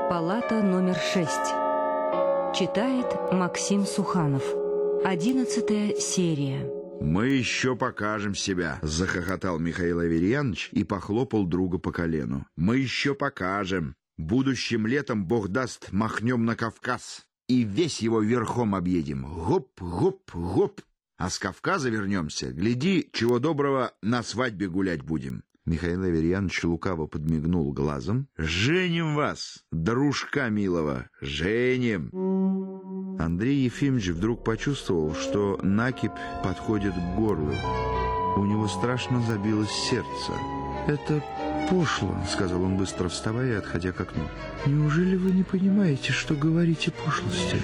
Палата номер 6. Читает Максим Суханов. 11 серия. «Мы еще покажем себя», — захохотал Михаил Аверьянович и похлопал друга по колену. «Мы еще покажем. Будущим летом, Бог даст, махнем на Кавказ и весь его верхом объедем. Гоп, гоп, гоп. А с Кавказа вернемся. Гляди, чего доброго, на свадьбе гулять будем». Михаил Аверьянович лукаво подмигнул глазом. «Женим вас, дружка милого, женим!» Андрей Ефимович вдруг почувствовал, что накипь подходит к горлу. У него страшно забилось сердце. «Это пошло», — сказал он, быстро вставая и отходя к окну. «Неужели вы не понимаете, что говорите пошлости?»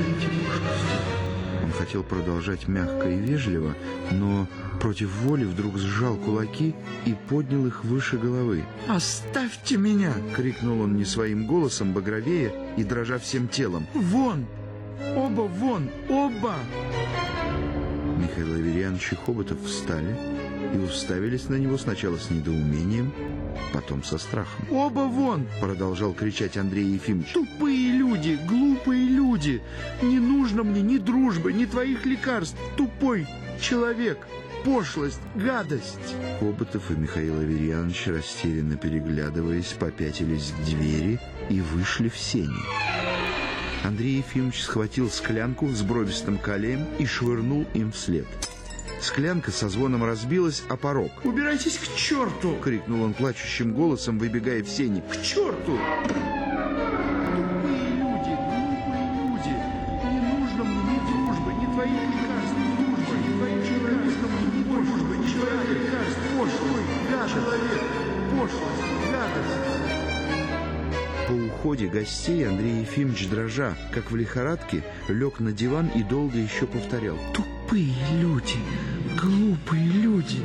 Он хотел продолжать мягко и вежливо, но против воли вдруг сжал кулаки и поднял их выше головы. «Оставьте меня!» — крикнул он не своим голосом, багровея и дрожа всем телом. «Вон! Оба вон! Оба!» Михаил Аверьянович и Хоботов встали и уставились на него сначала с недоумением, потом со страхом. «Оба вон!» — продолжал кричать Андрей Ефимович. «Тупые люди, глупые люди! Не нужно мне ни дружбы, ни твоих лекарств! Тупой человек! Пошлость, гадость!» Хоботов и Михаил Аверьянович, растерянно переглядываясь, попятились к двери и вышли в сени. Андрей Ефимович схватил склянку с бровистым калеем и швырнул им вслед. Склянка со звоном разбилась о порог. «Убирайтесь к черту!» — крикнул он плачущим голосом, выбегая в сени. «К черту!» «Тупые люди, глупые люди! Не нужно мне ни дружбы, ни твоих лекарств, дружбы, ни твоих лекарств, ни дружбы, ни твоих лекарств, пошлый, человек, пошлость, гадость!» По уходе гостей Андрей Ефимович, дрожа, как в лихорадке, лег на диван и долго еще повторял: «Тупые люди, глупые люди».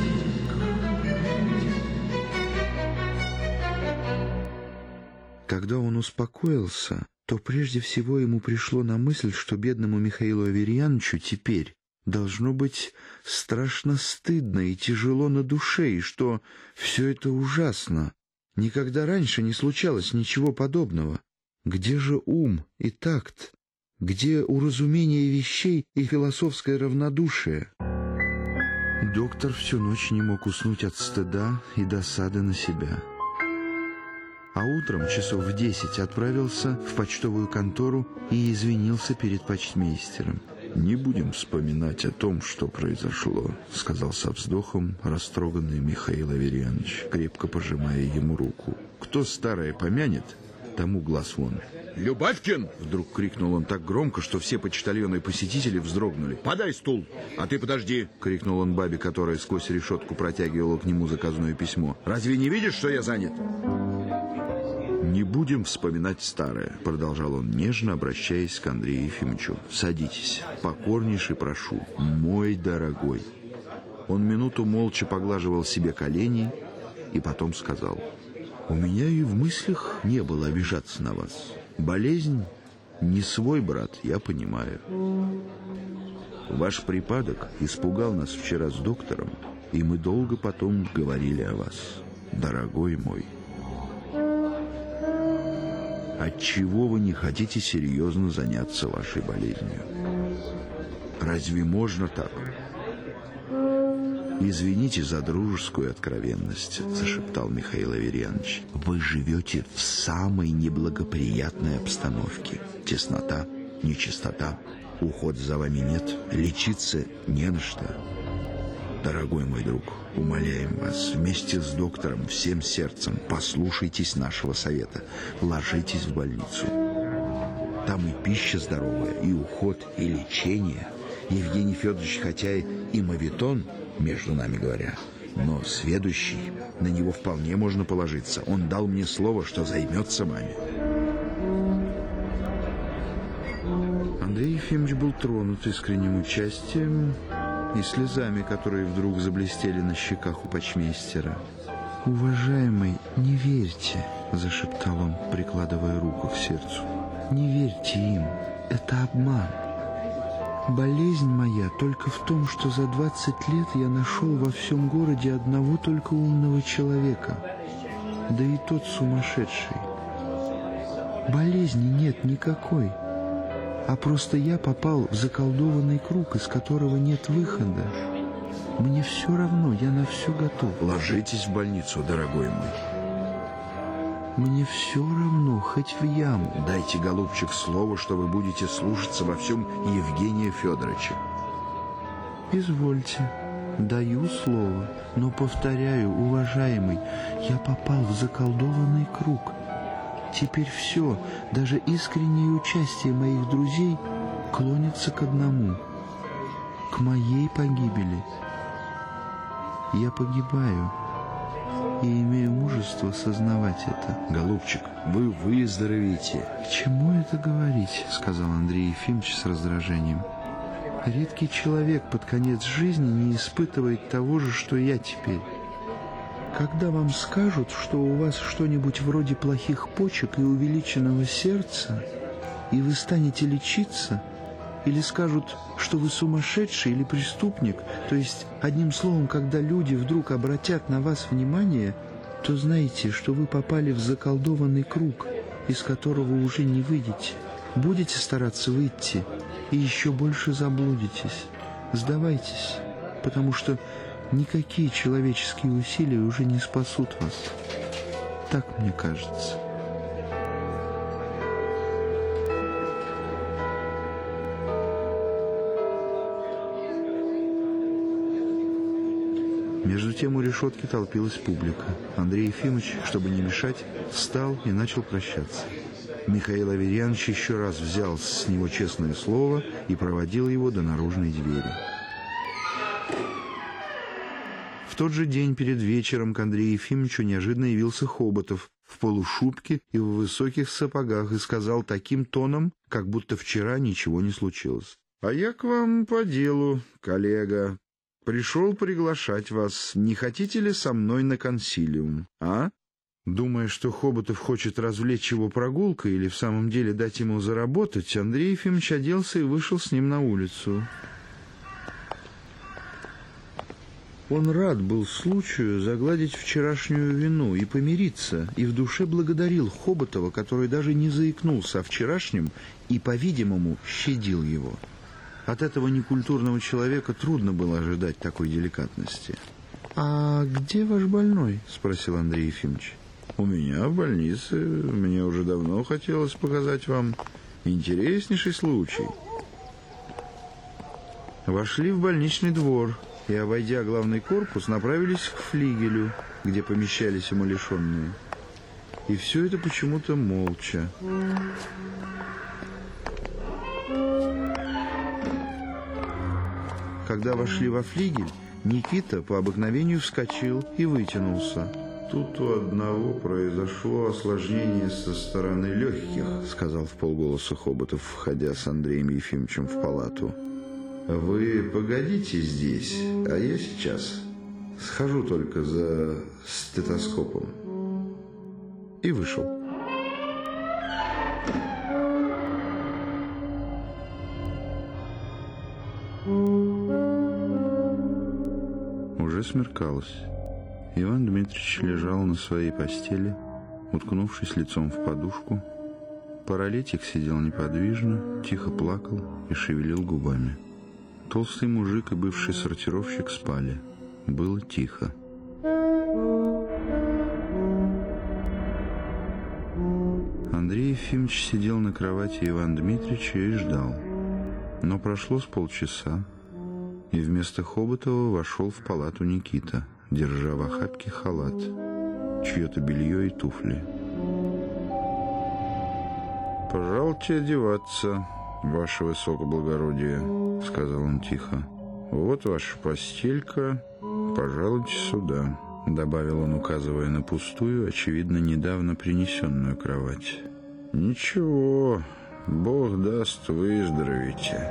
Когда он успокоился, то прежде всего ему пришло на мысль, что бедному Михаилу Аверьяновичу теперь должно быть страшно стыдно и тяжело на душе, и что все это ужасно. Никогда раньше не случалось ничего подобного. Где же ум и такт? Где уразумение вещей и философское равнодушие? Доктор всю ночь не мог уснуть от стыда и досады на себя. А утром часов в 10 отправился в почтовую контору и извинился перед почтмейстером. «Не будем вспоминать о том, что произошло», — сказал со вздохом растроганный Михаил Аверьянович, крепко пожимая ему руку. «Кто старое помянет, тому глаз вон». «Любавкин!» — вдруг крикнул он так громко, что все почтальоны и посетители вздрогнули. «Подай стул!» «А ты подожди!» — крикнул он бабе, которая сквозь решетку протягивала к нему заказное письмо. «Разве не видишь, что я занят?» «Не будем вспоминать старое», — продолжал он, нежно обращаясь к Андрею Ефимовичу. «Садитесь, покорнейше прошу, мой дорогой». Он минуту молча поглаживал себе колени и потом сказал: «У меня и в мыслях не было обижаться на вас. Болезнь не свой, брат, я понимаю. Ваш припадок испугал нас вчера с доктором, и мы долго потом говорили о вас, дорогой мой. Отчего вы не хотите серьезно заняться вашей болезнью? Разве можно так? Извините за дружескую откровенность», — зашептал Михаил Аверьянович. «Вы живете в самой неблагоприятной обстановке. Теснота, нечистота, ухода за вами нет, лечиться не на что. Дорогой мой друг, умоляем вас, вместе с доктором всем сердцем послушайтесь нашего совета. Ложитесь в больницу. Там и пища здоровая, и уход, и лечение. Евгений Федорович, хотя и мавитон, между нами говоря, но сведущий, на него вполне можно положиться. Он дал мне слово, что займется вами». Андрей Ефимович был тронут искренним участием и слезами, которые вдруг заблестели на щеках у почтмейстера. «Уважаемый, не верьте», — зашептал он, прикладывая руку к сердцу. «Не верьте им, это обман. Болезнь моя только в том, что за 20 лет я нашел во всем городе одного только умного человека, да и тот сумасшедший. болезни нет никакой, а просто я попал в заколдованный круг, из которого нет выхода. Мне все равно, я на все готов. Ложитесь в больницу, дорогой мой. Мне все равно, хоть в яму. Дайте, голубчик, слово, что вы будете слушаться во всем Евгения Федоровича. Извольте, даю слово, но повторяю, уважаемый, я попал в заколдованный круг. Теперь все, даже искреннее участие моих друзей клонится к одному, к моей погибели. Я погибаю и имею мужество сознавать это. Голубчик, вы выздоровеете. К чему это говорить, сказал Андрей Ефимович с раздражением. Редкий человек под конец жизни не испытывает того же, что я теперь. Когда вам скажут, что у вас что-нибудь вроде плохих почек и увеличенного сердца, и вы станете лечиться, или скажут, что вы сумасшедший или преступник, то есть, одним словом, когда люди вдруг обратят на вас внимание, то знайте, что вы попали в заколдованный круг, из которого уже не выйдете. Будете стараться выйти, и еще больше заблудитесь. Сдавайтесь, потому что никакие человеческие усилия уже не спасут вас. Так мне кажется. Между тем у решетки толпилась публика. Андрей Ефимович, чтобы не мешать, встал и начал прощаться. Михаил Аверьянович еще раз взял с него честное слово и проводил его до наружной двери. В тот же день перед вечером к Андрею Ефимовичу неожиданно явился Хоботов в полушубке и в высоких сапогах и сказал таким тоном, как будто вчера ничего не случилось. «А я к вам по делу, коллега. Пришел приглашать вас. Не хотите ли со мной на консилиум, а?» Думая, что Хоботов хочет развлечь его прогулкой или в самом деле дать ему заработать, Андрей Ефимович оделся и вышел с ним на улицу. Он рад был случаю загладить вчерашнюю вину и помириться, и в душе благодарил Хоботова, который даже не заикнулся о вчерашнем и, по-видимому, щадил его. От этого некультурного человека трудно было ожидать такой деликатности. «А где ваш больной?» — спросил Андрей Ефимович. «У меня в больнице. Мне уже давно хотелось показать вам интереснейший случай». Вошли в больничный двор и, обойдя главный корпус, направились к флигелю, где помещались умалишенные. И все это почему-то молча. Когда вошли во флигель, Никита по обыкновению вскочил и вытянулся. «Тут у одного произошло осложнение со стороны легких», — сказал вполголоса Хоботов, входя с Андреем Ефимовичем в палату. «Вы погодите здесь, а я сейчас. Схожу только за стетоскопом». И вышел. Уже смеркалось. Иван Дмитриевич лежал на своей постели, уткнувшись лицом в подушку. Паралитик сидел неподвижно, тихо плакал и шевелил губами. Толстый мужик и бывший сортировщик спали. Было тихо. Андрей Ефимович сидел на кровати Ивана Дмитриевича и ждал. Но прошло с полчаса, и вместо Хоботова вошел в палату Никита, держа в охапке халат, чье-то белье и туфли. «Пожалуйте одеваться, ваше высокоблагородие», — сказал он тихо. «Вот ваша постелька, пожалуйте сюда», — добавил он, указывая на пустую, очевидно, недавно принесенную кровать. «Ничего, Бог даст, выздоровеете».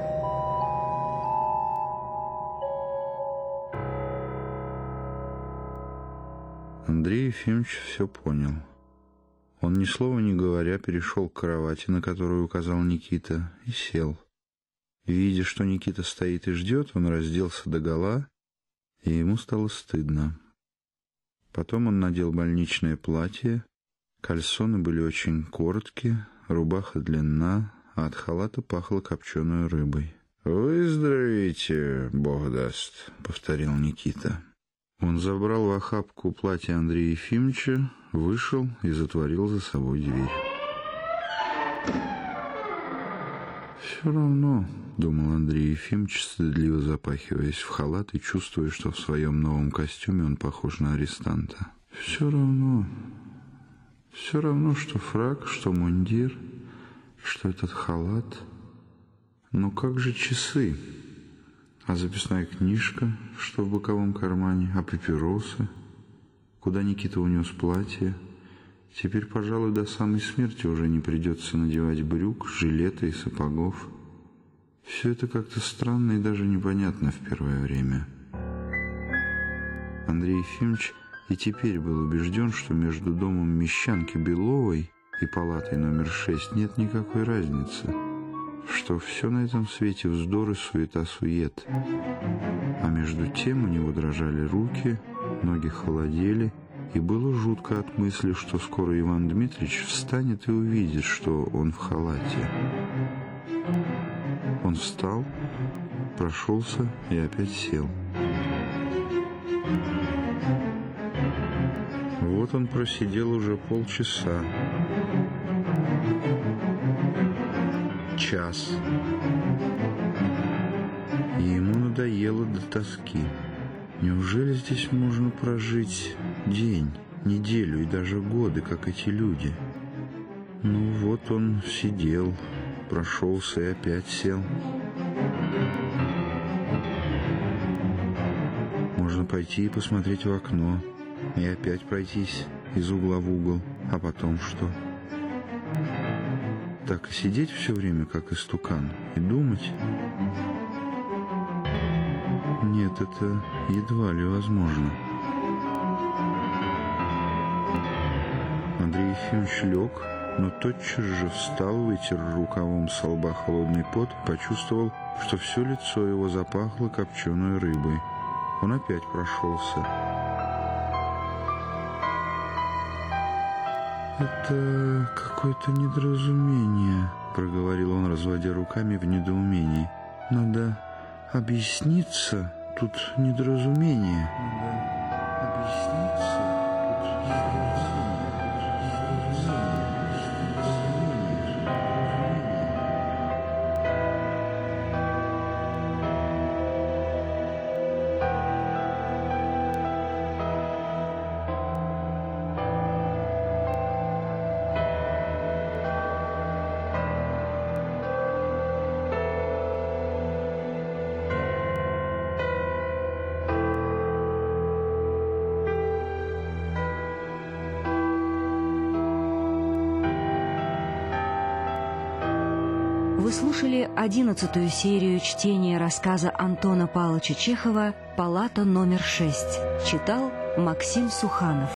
Андрей Ефимович все понял. Он, ни слова не говоря, перешел к кровати, на которую указал Никита, и сел. Видя, что Никита стоит и ждет, он разделся догола, и ему стало стыдно. Потом он надел больничное платье, кальсоны были очень короткие, рубаха длинна, а от халата пахло копченой рыбой. «Выздоровеете, Бог даст», — повторил Никита. Он забрал в охапку платье Андрея Ефимовича, вышел и затворил за собой дверь. «Все равно», — думал Андрей Ефимович, стыдливо запахиваясь в халат и чувствуя, что в своем новом костюме он похож на арестанта. «Все равно, что фрак, что мундир, что этот халат. Но как же часы? А записная книжка, что в боковом кармане, а папиросы? Куда Никита унес платье? Теперь, пожалуй, до самой смерти уже не придется надевать брюк, жилета и сапогов. Все это как-то странно и даже непонятно в первое время». Андрей Ефимович и теперь был убежден, что между домом Мещанки Беловой и палатой номер 6 нет никакой разницы, что все на этом свете вздор и суета-сует. А между тем у него дрожали руки, ноги холодели, и было жутко от мысли, что скоро Иван Дмитриевич встанет и увидит, что он в халате. Он встал, прошелся и опять сел. Вот он просидел уже полчаса. Час. И ему надоело до тоски. Неужели здесь можно прожить день, неделю и даже годы, как эти люди? Ну вот он сидел, прошелся и опять сел. Можно пойти и посмотреть в окно, и опять пройтись из угла в угол, а потом что? Так и сидеть все время, как истукан, и думать? Нет, это едва ли возможно. Андрей Ефимович лег, но тотчас же встал, вытер рукавом со лба холодный пот и почувствовал, что все лицо его запахло копченой рыбой. Он опять прошелся. «Это какое-то недоразумение», — проговорил он, разводя руками в недоумении. «Надо объясниться, тут недоразумение». «Надо объясниться, тут недоразумение». Вы слушали 11-ю серию чтения рассказа Антона Павловича Чехова «Палата номер 6». Читал Максим Суханов.